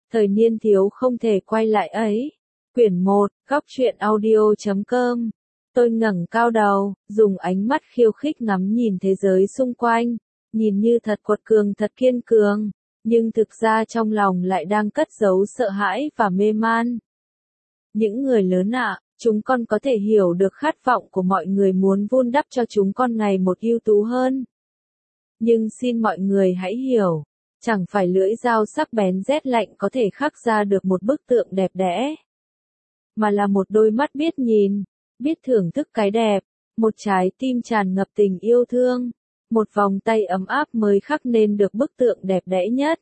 Thời niên thiếu không thể quay lại ấy. Quyển 1, góc truyện audio.com. Tôi ngẩng cao đầu, dùng ánh mắt khiêu khích ngắm nhìn thế giới xung quanh, nhìn như thật quật cường thật kiên cường, nhưng thực ra trong lòng lại đang cất giấu sợ hãi và mê man. Những người lớn ạ, chúng con có thể hiểu được khát vọng của mọi người muốn vun đắp cho chúng con ngày một ưu tú hơn. Nhưng xin mọi người hãy hiểu, chẳng phải lưỡi dao sắc bén rét lạnh có thể khắc ra được một bức tượng đẹp đẽ, mà là một đôi mắt biết nhìn, biết thưởng thức cái đẹp, một trái tim tràn ngập tình yêu thương, một vòng tay ấm áp mới khắc nên được bức tượng đẹp đẽ nhất.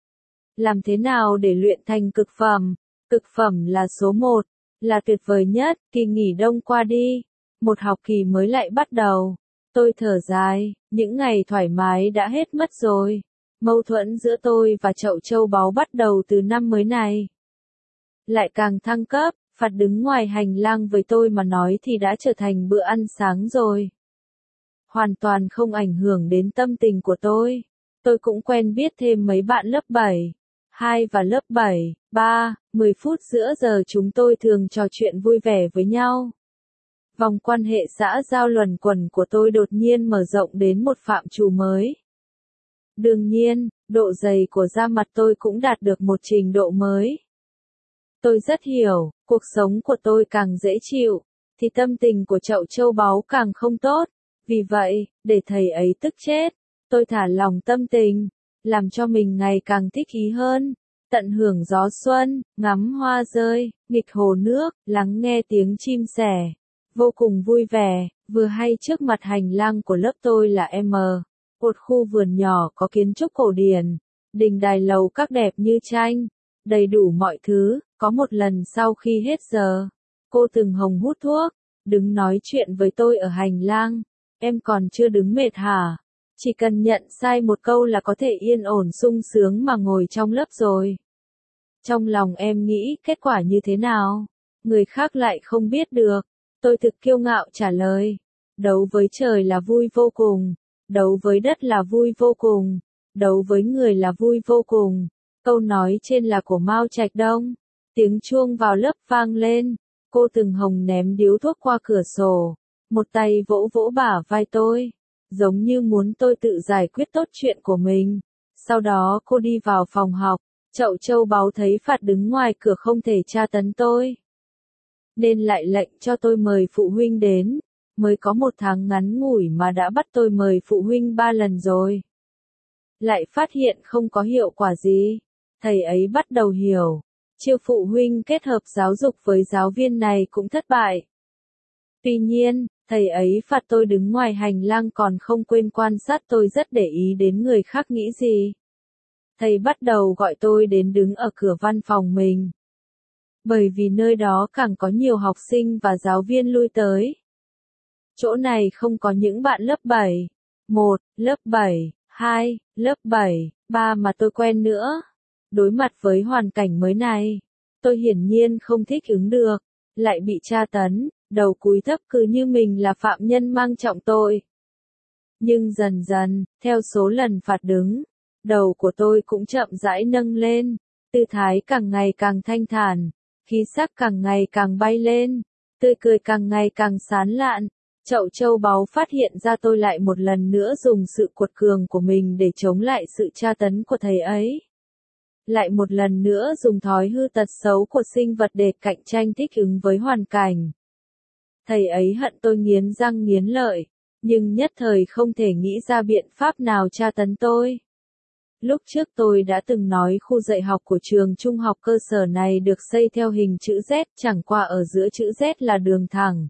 Làm thế nào để luyện thành cực phẩm? Cực phẩm là số 1, là tuyệt vời nhất. Kỳ nghỉ đông qua đi, một học kỳ mới lại bắt đầu. Tôi thở dài, những ngày thoải mái đã hết mất rồi. Mâu thuẫn giữa tôi và chậu châu báu bắt đầu từ năm mới này lại càng thăng cấp. Phạt đứng ngoài hành lang với tôi mà nói thì đã trở thành bữa ăn sáng rồi. Hoàn toàn không ảnh hưởng đến tâm tình của tôi. Tôi cũng quen biết thêm mấy bạn lớp 7, 2 và lớp 7, 3, 10 phút giữa giờ chúng tôi thường trò chuyện vui vẻ với nhau. Vòng quan hệ xã giao luẩn quẩn của tôi đột nhiên mở rộng đến một phạm trù mới. Đương nhiên, độ dày của da mặt tôi cũng đạt được một trình độ mới. Tôi rất hiểu, cuộc sống của tôi càng dễ chịu, thì tâm tình của chậu châu báu càng không tốt. Vì vậy, để thầy ấy tức chết, tôi thả lỏng tâm tình, làm cho mình ngày càng thích ý hơn, tận hưởng gió xuân, ngắm hoa rơi, nghịch hồ nước, lắng nghe tiếng chim sẻ. Vô cùng vui vẻ, vừa hay trước mặt hành lang của lớp tôi là một khu vườn nhỏ có kiến trúc cổ điển, đình đài lầu các đẹp như tranh, đầy đủ mọi thứ. Có một lần sau khi hết giờ, cô Từng Hồng hút thuốc, đứng nói chuyện với tôi ở hành lang. Em còn chưa đứng mệt hả? Chỉ cần nhận sai một câu là có thể yên ổn sung sướng mà ngồi trong lớp rồi. Trong lòng em nghĩ kết quả như thế nào? Người khác lại không biết được. Tôi thực kiêu ngạo trả lời. Đấu với trời là vui vô cùng. Đấu với đất là vui vô cùng. Đấu với người là vui vô cùng. Câu nói trên là của Mao Trạch Đông. Tiếng chuông vào lớp vang lên, cô Từng Hồng ném điếu thuốc qua cửa sổ, một tay vỗ vỗ bả vai tôi, giống như muốn tôi tự giải quyết tốt chuyện của mình. Sau đó cô đi vào phòng học, chậu châu báu thấy Phạt đứng ngoài cửa không thể tra tấn tôi, nên lại lệnh cho tôi mời phụ huynh đến. Mới có một tháng ngắn ngủi mà đã bắt tôi mời phụ huynh 3 lần rồi. Lại phát hiện không có hiệu quả gì, thầy ấy bắt đầu hiểu. Chiêu phụ huynh kết hợp giáo dục với giáo viên này cũng thất bại. Tuy nhiên, thầy ấy phạt tôi đứng ngoài hành lang còn không quên quan sát tôi rất để ý đến người khác nghĩ gì. Thầy bắt đầu gọi tôi đến đứng ở cửa văn phòng mình. Bởi vì nơi đó càng có nhiều học sinh và giáo viên lui tới. Chỗ này không có những bạn lớp 7, 1, lớp 7, 2, lớp 7, 3 mà tôi quen nữa. Đối mặt với hoàn cảnh mới này, tôi hiển nhiên không thích ứng được, lại bị tra tấn, đầu cúi thấp cứ như mình là phạm nhân mang trọng tội. Nhưng dần dần, theo số lần phạt đứng, đầu của tôi cũng chậm rãi nâng lên, tư thái càng ngày càng thanh thản, khí sắc càng ngày càng bay lên, tươi cười càng ngày càng sán lạn. Chậu châu báu phát hiện ra tôi lại một lần nữa dùng sự cuột cường của mình để chống lại sự tra tấn của thầy ấy. Lại một lần nữa dùng thói hư tật xấu của sinh vật để cạnh tranh thích ứng với hoàn cảnh. Thầy ấy hận tôi nghiến răng nghiến lợi, nhưng nhất thời không thể nghĩ ra biện pháp nào tra tấn tôi. Lúc trước tôi đã từng nói khu dạy học của trường trung học cơ sở này được xây theo hình chữ Z, chẳng qua ở giữa chữ Z là đường thẳng.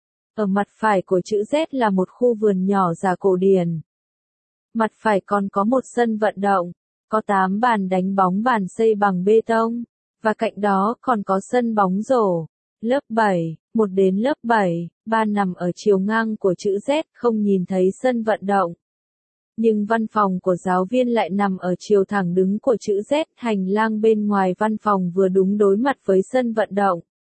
Ở mặt phải của chữ Z là một khu vườn nhỏ giả cổ điển. Mặt phải còn có một sân vận động. Có 8 bàn đánh bóng bàn xây bằng bê tông, và cạnh đó còn có sân bóng rổ. Lớp 7, 1 đến lớp 7, 3 nằm ở chiều ngang của chữ Z, không nhìn thấy sân vận động. Nhưng văn phòng của giáo viên lại nằm ở chiều thẳng đứng của chữ Z, hành lang bên ngoài văn phòng vừa đúng đối mặt với sân vận động.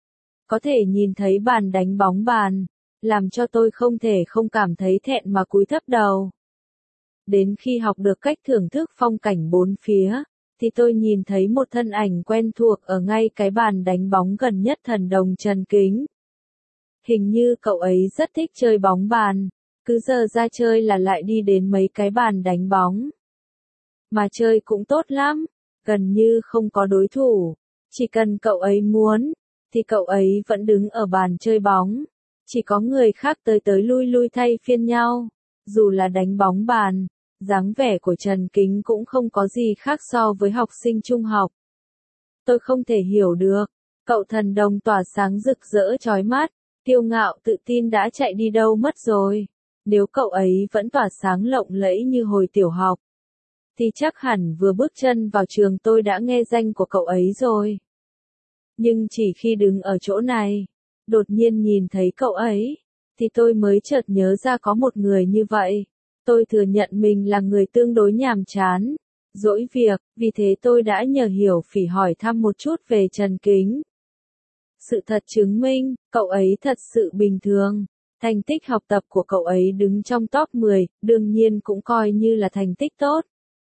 Có thể nhìn thấy bàn đánh bóng bàn, làm cho tôi không thể không cảm thấy thẹn mà cúi thấp đầu. Đến khi học được cách thưởng thức phong cảnh bốn phía, thì tôi nhìn thấy một thân ảnh quen thuộc ở ngay cái bàn đánh bóng gần nhất thần đồng Trần Kính. Hình như cậu ấy rất thích chơi bóng bàn, cứ giờ ra chơi là lại đi đến mấy cái bàn đánh bóng. Mà chơi cũng tốt lắm, gần như không có đối thủ, chỉ cần cậu ấy muốn, thì cậu ấy vẫn đứng ở bàn chơi bóng. Chỉ có người khác tới tới lui lui thay phiên nhau, dù là đánh bóng bàn, dáng vẻ của Trần Kính cũng không có gì khác so với học sinh trung học. Tôi không thể hiểu được, cậu thần đồng tỏa sáng rực rỡ chói mắt, kiêu ngạo tự tin đã chạy đi đâu mất rồi. Nếu cậu ấy vẫn tỏa sáng lộng lẫy như hồi tiểu học, thì chắc hẳn vừa bước chân vào trường tôi đã nghe danh của cậu ấy rồi. Nhưng chỉ khi đứng ở chỗ này, đột nhiên nhìn thấy cậu ấy, thì tôi mới chợt nhớ ra có một người như vậy. Tôi thừa nhận mình là người tương đối nhàm chán, dỗi việc, vì thế tôi đã nhờ Hiểu Phỉ hỏi thăm một chút về Trần Kính. Sự thật chứng minh, cậu ấy thật sự bình thường. Thành tích học tập của cậu ấy đứng trong top 10, đương nhiên cũng coi như là thành tích tốt.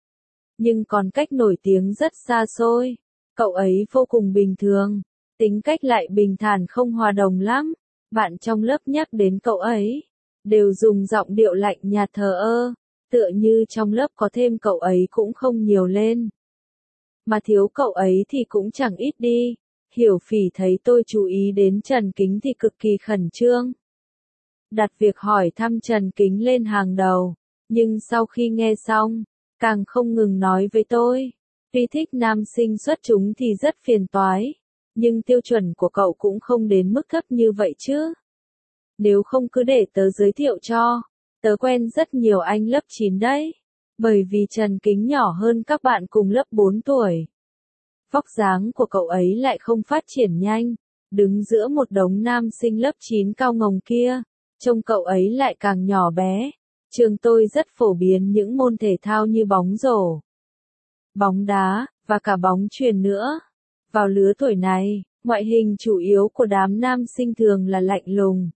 Nhưng còn cách nổi tiếng rất xa xôi. Cậu ấy vô cùng bình thường, tính cách lại bình thản không hòa đồng lắm. Bạn trong lớp nhắc đến cậu ấy, đều dùng giọng điệu lạnh nhạt thờ ơ, tựa như trong lớp có thêm cậu ấy cũng không nhiều lên. Mà thiếu cậu ấy thì cũng chẳng ít đi. Hiểu Phỉ thấy tôi chú ý đến Trần Kính thì cực kỳ khẩn trương, đặt việc hỏi thăm Trần Kính lên hàng đầu, nhưng sau khi nghe xong, càng không ngừng nói với tôi, tuy thích nam sinh xuất chúng thì rất phiền toái, nhưng tiêu chuẩn của cậu cũng không đến mức thấp như vậy chứ. Nếu không cứ để tớ giới thiệu cho, tớ quen rất nhiều anh lớp 9 đấy, bởi vì Trần Kính nhỏ hơn các bạn cùng lớp 4 tuổi. Vóc dáng của cậu ấy lại không phát triển nhanh, đứng giữa một đống nam sinh lớp 9 cao ngồng kia, trông cậu ấy lại càng nhỏ bé. Trường tôi rất phổ biến những môn thể thao như bóng rổ, bóng đá, và cả bóng chuyền nữa. Vào lứa tuổi này, ngoại hình chủ yếu của đám nam sinh thường là lạnh lùng,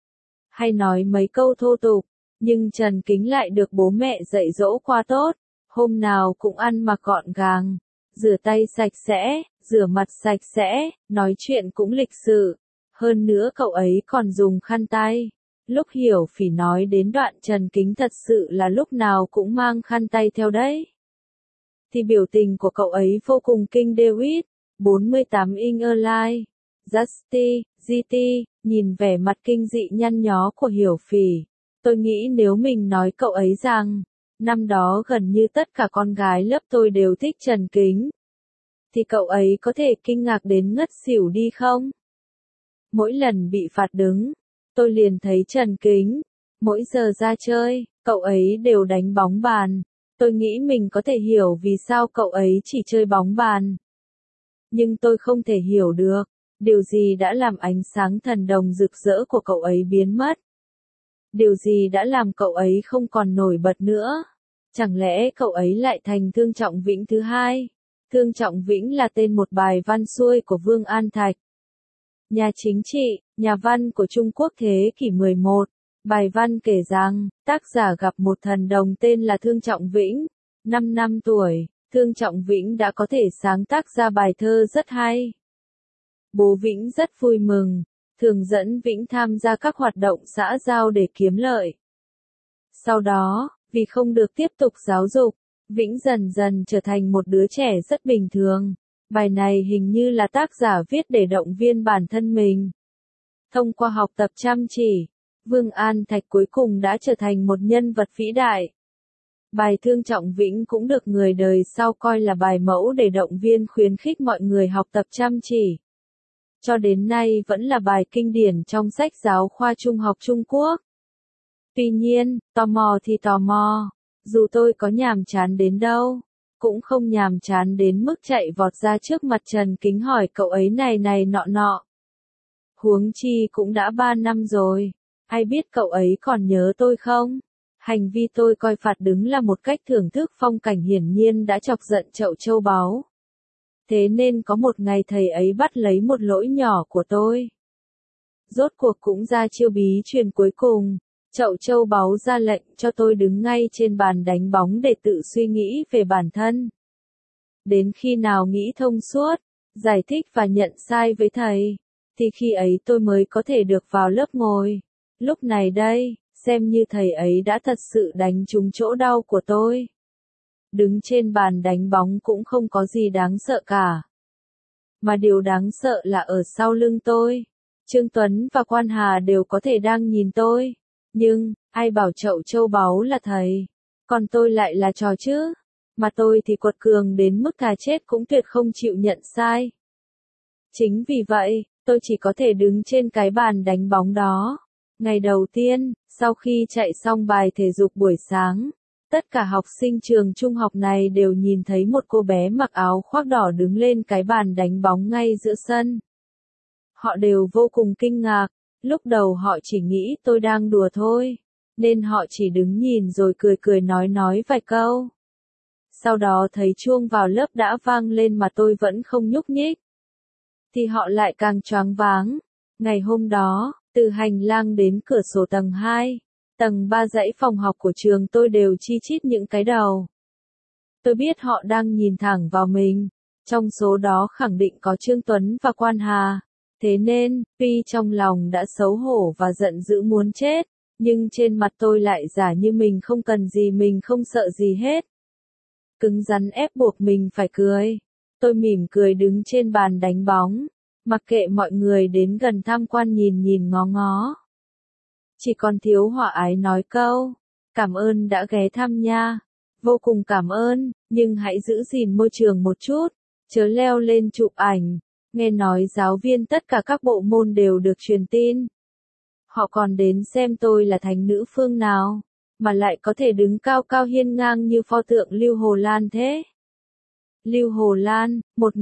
hay nói mấy câu thô tục, nhưng Trần Kính lại được bố mẹ dạy dỗ qua tốt, hôm nào cũng ăn mặc gọn gàng, rửa tay sạch sẽ, rửa mặt sạch sẽ, nói chuyện cũng lịch sự. Hơn nữa cậu ấy còn dùng khăn tay. Lúc Hiểu Phỉ nói đến đoạn Trần Kính thật sự là lúc nào cũng mang khăn tay theo đấy, thì biểu tình của cậu ấy vô cùng kinh David, 48 inch Align, Justy, GT, nhìn vẻ mặt kinh dị nhăn nhó của Hiểu Phỉ. Tôi nghĩ nếu mình nói cậu ấy rằng, năm đó gần như tất cả con gái lớp tôi đều thích Trần Kính, thì cậu ấy có thể kinh ngạc đến ngất xỉu đi không? Mỗi lần bị phạt đứng, tôi liền thấy Trần Kính. Mỗi giờ ra chơi, cậu ấy đều đánh bóng bàn. Tôi nghĩ mình có thể hiểu vì sao cậu ấy chỉ chơi bóng bàn. Nhưng tôi không thể hiểu được, điều gì đã làm ánh sáng thần đồng rực rỡ của cậu ấy biến mất. Điều gì đã làm cậu ấy không còn nổi bật nữa? Chẳng lẽ cậu ấy lại thành Thương Trọng Vĩnh thứ hai? Thương Trọng Vĩnh là tên một bài văn xuôi của Vương An Thạch, nhà chính trị, nhà văn của Trung Quốc thế kỷ 11. Bài văn kể rằng, tác giả gặp một thần đồng tên là Thương Trọng Vĩnh. 5 năm tuổi, Thương Trọng Vĩnh đã có thể sáng tác ra bài thơ rất hay. Bố Vĩnh rất vui mừng, thường dẫn Vĩnh tham gia các hoạt động xã giao để kiếm lợi. Sau đó, vì không được tiếp tục giáo dục, Vĩnh dần dần trở thành một đứa trẻ rất bình thường. Bài này hình như là tác giả viết để động viên bản thân mình. Thông qua học tập chăm chỉ, Vương An Thạch cuối cùng đã trở thành một nhân vật vĩ đại. Bài Thương Trọng Vĩnh cũng được người đời sau coi là bài mẫu để động viên khuyến khích mọi người học tập chăm chỉ. Cho đến nay vẫn là bài kinh điển trong sách giáo khoa trung học Trung Quốc. Tuy nhiên, tò mò thì tò mò, dù tôi có nhàm chán đến đâu, cũng không nhàm chán đến mức chạy vọt ra trước mặt Trần Kính hỏi cậu ấy này nọ nọ. Huống chi cũng đã 3 năm rồi, ai biết cậu ấy còn nhớ tôi không? Hành vi tôi coi phạt đứng là một cách thưởng thức phong cảnh hiển nhiên đã chọc giận chậu châu báu. Thế nên có một ngày thầy ấy bắt lấy một lỗi nhỏ của tôi. Rốt cuộc cũng ra chiêu bí truyền cuối cùng, chậu châu báu ra lệnh cho tôi đứng ngay trên bàn đánh bóng để tự suy nghĩ về bản thân. Đến khi nào nghĩ thông suốt, giải thích và nhận sai với thầy, thì khi ấy tôi mới có thể được vào lớp ngồi. Lúc này đây, xem như thầy ấy đã thật sự đánh trúng chỗ đau của tôi. Đứng trên bàn đánh bóng cũng không có gì đáng sợ cả. Mà điều đáng sợ là ở sau lưng tôi, Trương Tuấn và Quan Hà đều có thể đang nhìn tôi. Nhưng, ai bảo chậu châu báu là thầy, còn tôi lại là trò chứ. Mà tôi thì quật cường đến mức thà chết cũng tuyệt không chịu nhận sai. Chính vì vậy, tôi chỉ có thể đứng trên cái bàn đánh bóng đó. Ngày đầu tiên, sau khi chạy xong bài thể dục buổi sáng, tất cả học sinh trường trung học này đều nhìn thấy một cô bé mặc áo khoác đỏ đứng lên cái bàn đánh bóng ngay giữa sân. Họ đều vô cùng kinh ngạc, lúc đầu họ chỉ nghĩ tôi đang đùa thôi, nên họ chỉ đứng nhìn rồi cười cười nói vài câu. Sau đó thấy chuông vào lớp đã vang lên mà tôi vẫn không nhúc nhích, thì họ lại càng choáng váng. Ngày hôm đó, từ hành lang đến cửa sổ tầng 2, tầng 3 dãy phòng học của trường tôi đều chi chít những cái đầu. Tôi biết họ đang nhìn thẳng vào mình, trong số đó khẳng định có Trương Tuấn và Quan Hà. Thế nên, tuy trong lòng đã xấu hổ và giận dữ muốn chết, nhưng trên mặt tôi lại giả như mình không cần gì, mình không sợ gì hết. Cứng rắn ép buộc mình phải cười. Tôi mỉm cười đứng trên bàn đánh bóng, mặc kệ mọi người đến gần tham quan nhìn ngó ngó. Chỉ còn thiếu Hỏa Ái nói câu, cảm ơn đã ghé thăm nha. Vô cùng cảm ơn, nhưng hãy giữ gìn môi trường một chút, chớ leo lên chụp ảnh. Nghe nói giáo viên tất cả các bộ môn đều được truyền tin. Họ còn đến xem tôi là thánh nữ phương nào, mà lại có thể đứng cao cao hiên ngang như pho tượng Lưu Hồ Lan thế. Lưu Hồ Lan,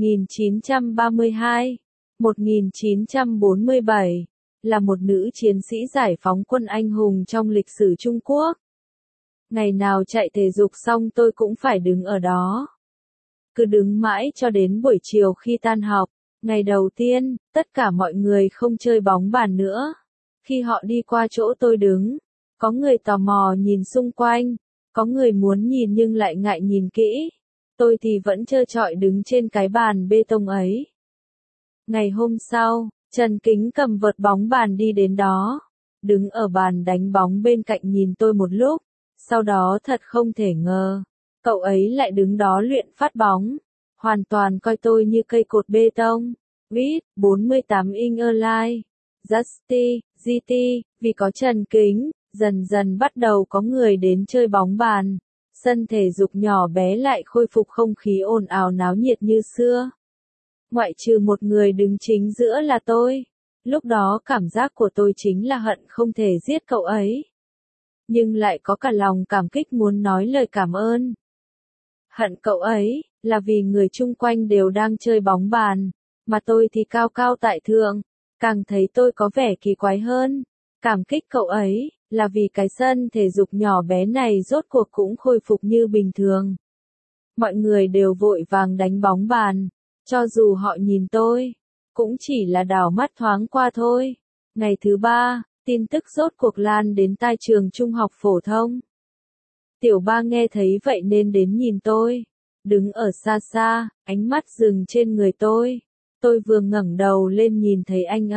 1932-1947, là một nữ chiến sĩ giải phóng quân anh hùng trong lịch sử Trung Quốc. Ngày nào chạy thể dục xong tôi cũng phải đứng ở đó. Cứ đứng mãi cho đến buổi chiều khi tan học. Ngày đầu tiên, tất cả mọi người không chơi bóng bàn nữa. Khi họ đi qua chỗ tôi đứng, có người tò mò nhìn xung quanh, có người muốn nhìn nhưng lại ngại nhìn kỹ. Tôi thì vẫn trơ trọi đứng trên cái bàn bê tông ấy. Ngày hôm sau, Trần Kính cầm vợt bóng bàn đi đến đó, đứng ở bàn đánh bóng bên cạnh nhìn tôi một lúc, sau đó thật không thể ngờ, cậu ấy lại đứng đó luyện phát bóng, hoàn toàn coi tôi như cây cột bê tông. Viết 48 inch Align, Justy, GT, vì có Trần Kính, dần dần bắt đầu có người đến chơi bóng bàn. Sân thể dục nhỏ bé lại khôi phục không khí ồn ào náo nhiệt như xưa. Ngoại trừ một người đứng chính giữa là tôi. Lúc đó cảm giác của tôi chính là hận không thể giết cậu ấy. Nhưng lại có cả lòng cảm kích muốn nói lời cảm ơn. Hận cậu ấy, là vì người chung quanh đều đang chơi bóng bàn, mà tôi thì cao cao tại thượng, càng thấy tôi có vẻ kỳ quái hơn. Cảm kích cậu ấy, là vì cái sân thể dục nhỏ bé này rốt cuộc cũng khôi phục như bình thường. Mọi người đều vội vàng đánh bóng bàn, cho dù họ nhìn tôi, cũng chỉ là đảo mắt thoáng qua thôi. Ngày thứ 3, tin tức rốt cuộc lan đến tai trường trung học phổ thông. Tiểu Ba nghe thấy vậy nên đến nhìn tôi, đứng ở xa xa, ánh mắt dừng trên người tôi. Tôi vừa ngẩng đầu lên nhìn thấy anh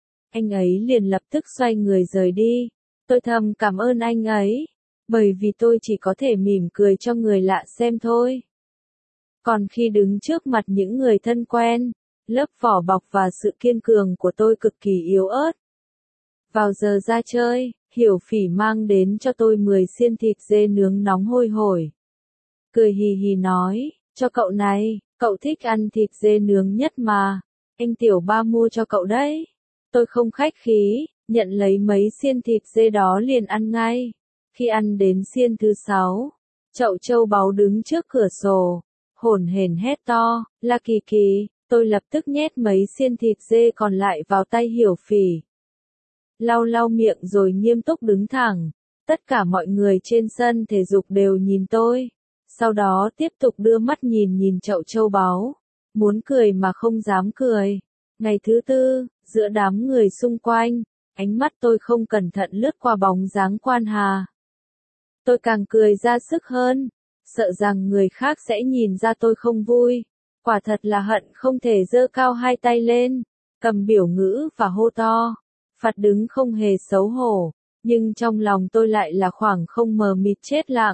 ấy liền lập tức xoay người rời đi. Tôi thầm cảm ơn anh ấy, bởi vì tôi chỉ có thể mỉm cười cho người lạ xem thôi. Còn khi đứng trước mặt những người thân quen, lớp vỏ bọc và sự kiên cường của tôi cực kỳ yếu ớt. Vào giờ ra chơi, Hiểu Phỉ mang đến cho tôi 10 xiên thịt dê nướng nóng hôi hổi. Cười hì hì nói, cho cậu này, cậu thích ăn thịt dê nướng nhất mà, anh Tiểu Ba mua cho cậu đấy. Tôi không khách khí, nhận lấy mấy xiên thịt dê đó liền ăn ngay. Khi ăn đến xiên thứ 6, chậu châu báu đứng trước cửa sổ, hổn hển hét to, là Kỳ Kỳ. Tôi lập tức nhét mấy xiên thịt dê còn lại vào tay Hiểu Phỉ. Lau lau miệng rồi nghiêm túc đứng thẳng. Tất cả mọi người trên sân thể dục đều nhìn tôi. Sau đó tiếp tục đưa mắt nhìn chậu châu báu. Muốn cười mà không dám cười. Ngày thứ 4, giữa đám người xung quanh, ánh mắt tôi không cẩn thận lướt qua bóng dáng Quan Hà. Tôi càng cười ra sức hơn. sợ rằng người khác sẽ nhìn ra tôi không vui. Quả thật là hận không thể giơ cao hai tay lên, cầm biểu ngữ và hô to. Phạt đứng không hề xấu hổ, nhưng trong lòng tôi lại là khoảng không mờ mịt chết lặng.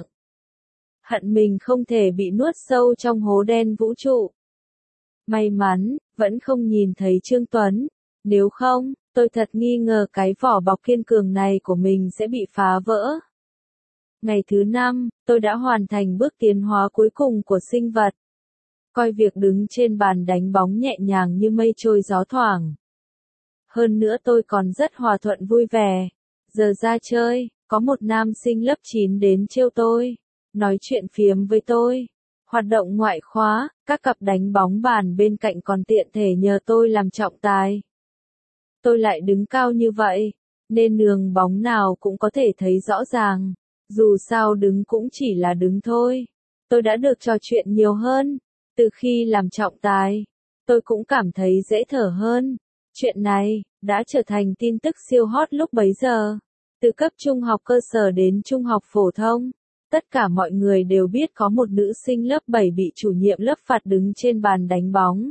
Hận mình không thể bị nuốt sâu trong hố đen vũ trụ. May mắn, vẫn không nhìn thấy Trương Tuấn, nếu không, tôi thật nghi ngờ cái vỏ bọc kiên cường này của mình sẽ bị phá vỡ. Ngày thứ 5, tôi đã hoàn thành bước tiến hóa cuối cùng của sinh vật. Coi việc đứng trên bàn đánh bóng nhẹ nhàng như mây trôi gió thoảng. Hơn nữa tôi còn rất hòa thuận vui vẻ. Giờ ra chơi, có một nam sinh lớp 9 đến trêu tôi, nói chuyện phiếm với tôi. Hoạt động ngoại khóa, các cặp đánh bóng bàn bên cạnh còn tiện thể nhờ tôi làm trọng tài. Tôi lại đứng cao như vậy, nên đường bóng nào cũng có thể thấy rõ ràng. Dù sao đứng cũng chỉ là đứng thôi. Tôi đã được trò chuyện nhiều hơn. Từ khi làm trọng tài, tôi cũng cảm thấy dễ thở hơn. Chuyện này đã trở thành tin tức siêu hot lúc bấy giờ. Từ cấp trung học cơ sở đến trung học phổ thông, tất cả mọi người đều biết có một nữ sinh lớp 7 bị chủ nhiệm lớp phạt đứng trên bàn đánh bóng.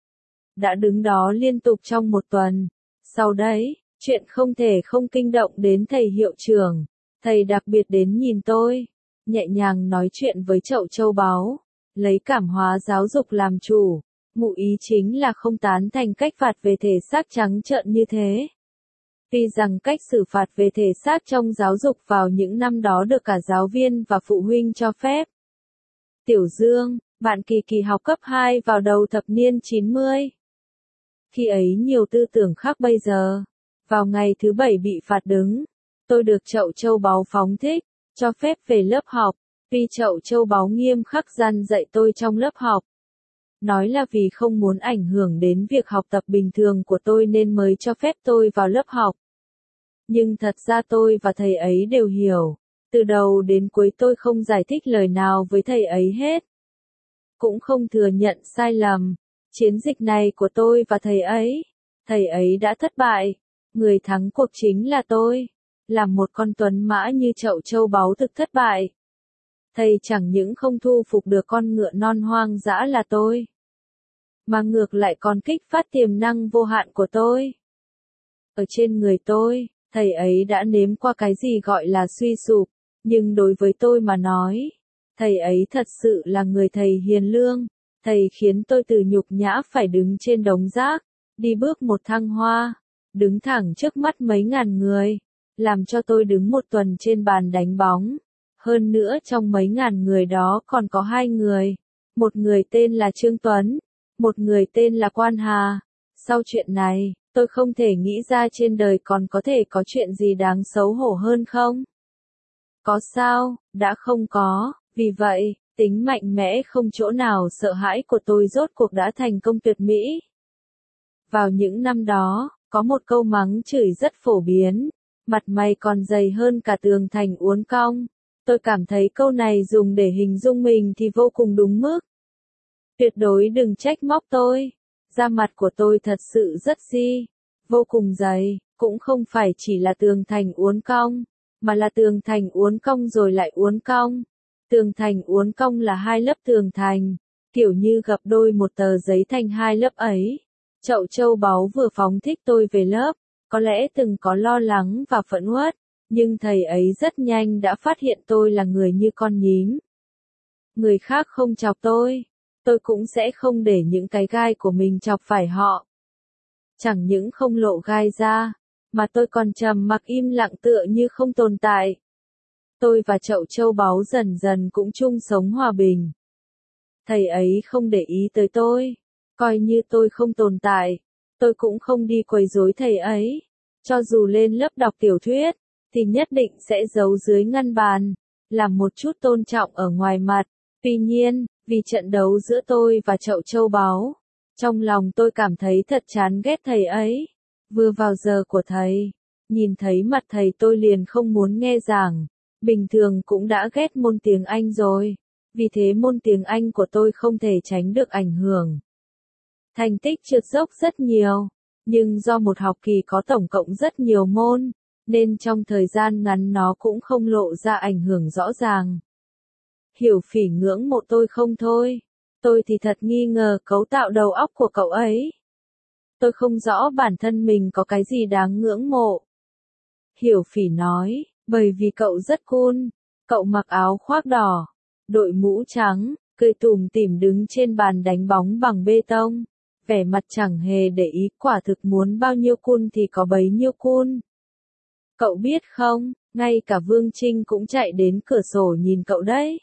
Đã đứng đó liên tục trong một tuần. Sau đấy, chuyện không thể không kinh động đến thầy hiệu trưởng. Thầy đặc biệt đến nhìn tôi, nhẹ nhàng nói chuyện với chậu châu báu, lấy cảm hóa giáo dục làm chủ. Ngụ ý chính là không tán thành cách phạt về thể xác trắng trợn như thế. Tuy rằng cách xử phạt về thể xác trong giáo dục vào những năm đó được cả giáo viên và phụ huynh cho phép. Tiểu Dương, bạn Kỳ Kỳ học cấp 2 vào đầu thập niên 90. Khi ấy nhiều tư tưởng khác bây giờ. Vào ngày thứ 7 bị phạt đứng, tôi được chậu châu báu phóng thích, cho phép về lớp học. Tuy chậu châu báu nghiêm khắc răn dạy tôi trong lớp học. Nói là vì không muốn ảnh hưởng đến việc học tập bình thường của tôi nên mới cho phép tôi vào lớp học. Nhưng thật ra tôi và thầy ấy đều hiểu. Từ đầu đến cuối tôi không giải thích lời nào với thầy ấy hết. Cũng không thừa nhận sai lầm. Chiến dịch này của tôi và thầy ấy đã thất bại. Người thắng cuộc chính là tôi. Làm một con tuấn mã như chậu châu báu thực thất bại. Thầy chẳng những không thu phục được con ngựa non hoang dã là tôi, mà ngược lại còn kích phát tiềm năng vô hạn của tôi. Ở trên người tôi, thầy ấy đã nếm qua cái gì gọi là suy sụp, nhưng đối với tôi mà nói, thầy ấy thật sự là người thầy hiền lương. Thầy khiến tôi từ nhục nhã phải đứng trên đống rác, đi bước một thăng hoa, đứng thẳng trước mắt mấy ngàn người, làm cho tôi đứng một tuần trên bàn đánh bóng. Hơn nữa trong mấy ngàn người đó còn có 2 người. Một người tên là Trương Tuấn, một người tên là Quan Hà. Sau chuyện này, tôi không thể nghĩ ra trên đời còn có thể có chuyện gì đáng xấu hổ hơn không? Có sao, đã không có. Vì vậy, tính mạnh mẽ không chỗ nào sợ hãi của tôi rốt cuộc đã thành công tuyệt mỹ. Vào những năm đó, có một câu mắng chửi rất phổ biến. Mặt mày còn dày hơn cả tường thành uốn cong. Tôi cảm thấy câu này dùng để hình dung mình thì vô cùng đúng mức. Tuyệt đối đừng trách móc tôi. Da mặt của tôi thật sự rất vô cùng dày, cũng không phải chỉ là tường thành uốn cong, mà là tường thành uốn cong rồi lại uốn cong. Tường thành uốn cong là 2 lớp tường thành, kiểu như gập đôi một tờ giấy thành 2 lớp ấy. Chậu châu báu vừa phóng thích tôi về lớp, có lẽ từng có lo lắng và phẫn uất. Nhưng thầy ấy rất nhanh đã phát hiện tôi là người như con nhím. Người khác không chọc tôi cũng sẽ không để những cái gai của mình chọc phải họ. Chẳng những không lộ gai ra, mà tôi còn trầm mặc im lặng tựa như không tồn tại. Tôi và chậu châu báu dần dần cũng chung sống hòa bình. Thầy ấy không để ý tới tôi, coi như tôi không tồn tại. Tôi cũng không đi quấy rối thầy ấy. Cho dù lên lớp đọc tiểu thuyết, thì nhất định sẽ giấu dưới ngăn bàn, làm một chút tôn trọng ở ngoài mặt. Tuy nhiên, vì trận đấu giữa tôi và chậu châu báu, trong lòng tôi cảm thấy thật chán ghét thầy ấy. Vừa vào giờ của thầy, nhìn thấy mặt thầy tôi liền không muốn nghe giảng. Bình thường cũng đã ghét môn tiếng Anh rồi, vì thế môn tiếng Anh của tôi không thể tránh được ảnh hưởng. Thành tích trượt dốc rất nhiều, nhưng do một học kỳ có tổng cộng rất nhiều môn, nên trong thời gian ngắn nó cũng không lộ ra ảnh hưởng rõ ràng. Hiểu Phỉ ngưỡng mộ tôi không thôi. Tôi thì thật nghi ngờ cấu tạo đầu óc của cậu ấy. Tôi không rõ bản thân mình có cái gì đáng ngưỡng mộ. Hiểu Phỉ nói, bởi vì cậu rất cool. Cậu mặc áo khoác đỏ, đội mũ trắng, cười tủm tỉm đứng trên bàn đánh bóng bằng bê tông. Vẻ mặt chẳng hề để ý, quả thực muốn bao nhiêu cool thì có bấy nhiêu cool. Cậu biết không, ngay cả Vương Trinh cũng chạy đến cửa sổ nhìn cậu đấy.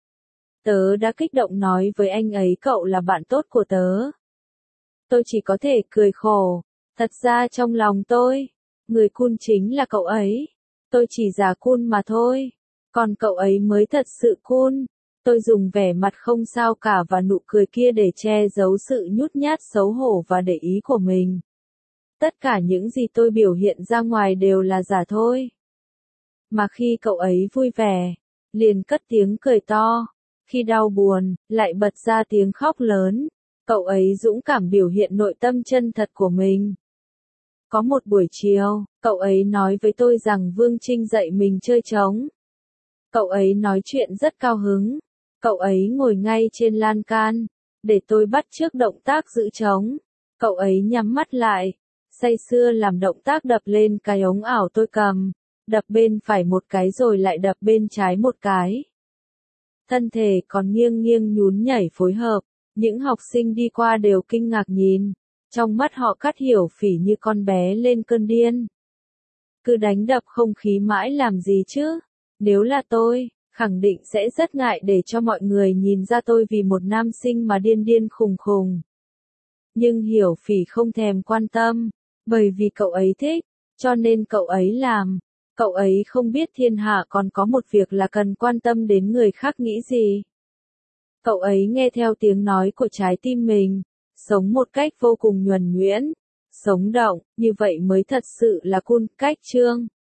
Tớ đã kích động nói với anh ấy cậu là bạn tốt của tớ. Tôi chỉ có thể cười khổ. Thật ra trong lòng tôi, người cool chính là cậu ấy. Tôi chỉ giả cool mà thôi. Còn cậu ấy mới thật sự cool. Tôi dùng vẻ mặt không sao cả và nụ cười kia để che giấu sự nhút nhát xấu hổ và để ý của mình. Tất cả những gì tôi biểu hiện ra ngoài đều là giả thôi. Mà khi cậu ấy vui vẻ, liền cất tiếng cười to. Khi đau buồn, lại bật ra tiếng khóc lớn. Cậu ấy dũng cảm biểu hiện nội tâm chân thật của mình. Có một buổi chiều, cậu ấy nói với tôi rằng Vương Trinh dạy mình chơi trống. Cậu ấy nói chuyện rất cao hứng. Cậu ấy ngồi ngay trên lan can, để tôi bắt chước động tác giữ trống. Cậu ấy nhắm mắt lại, say sưa làm động tác đập lên cái ống ảo tôi cầm, đập bên phải một cái rồi lại đập bên trái một cái. Thân thể còn nghiêng nghiêng nhún nhảy phối hợp, những học sinh đi qua đều kinh ngạc nhìn, trong mắt họ Cát Hiểu Phỉ như con bé lên cơn điên. Cứ đánh đập không khí mãi làm gì chứ, nếu là tôi, khẳng định sẽ rất ngại để cho mọi người nhìn ra tôi vì một nam sinh mà điên điên khùng khùng. Nhưng Hiểu Phỉ không thèm quan tâm, bởi vì cậu ấy thích, cho nên cậu ấy làm. Cậu ấy không biết thiên hạ còn có một việc là cần quan tâm đến người khác nghĩ gì. Cậu ấy nghe theo tiếng nói của trái tim mình, sống một cách vô cùng nhuần nhuyễn, sống động, như vậy mới thật sự là cool. Cách chương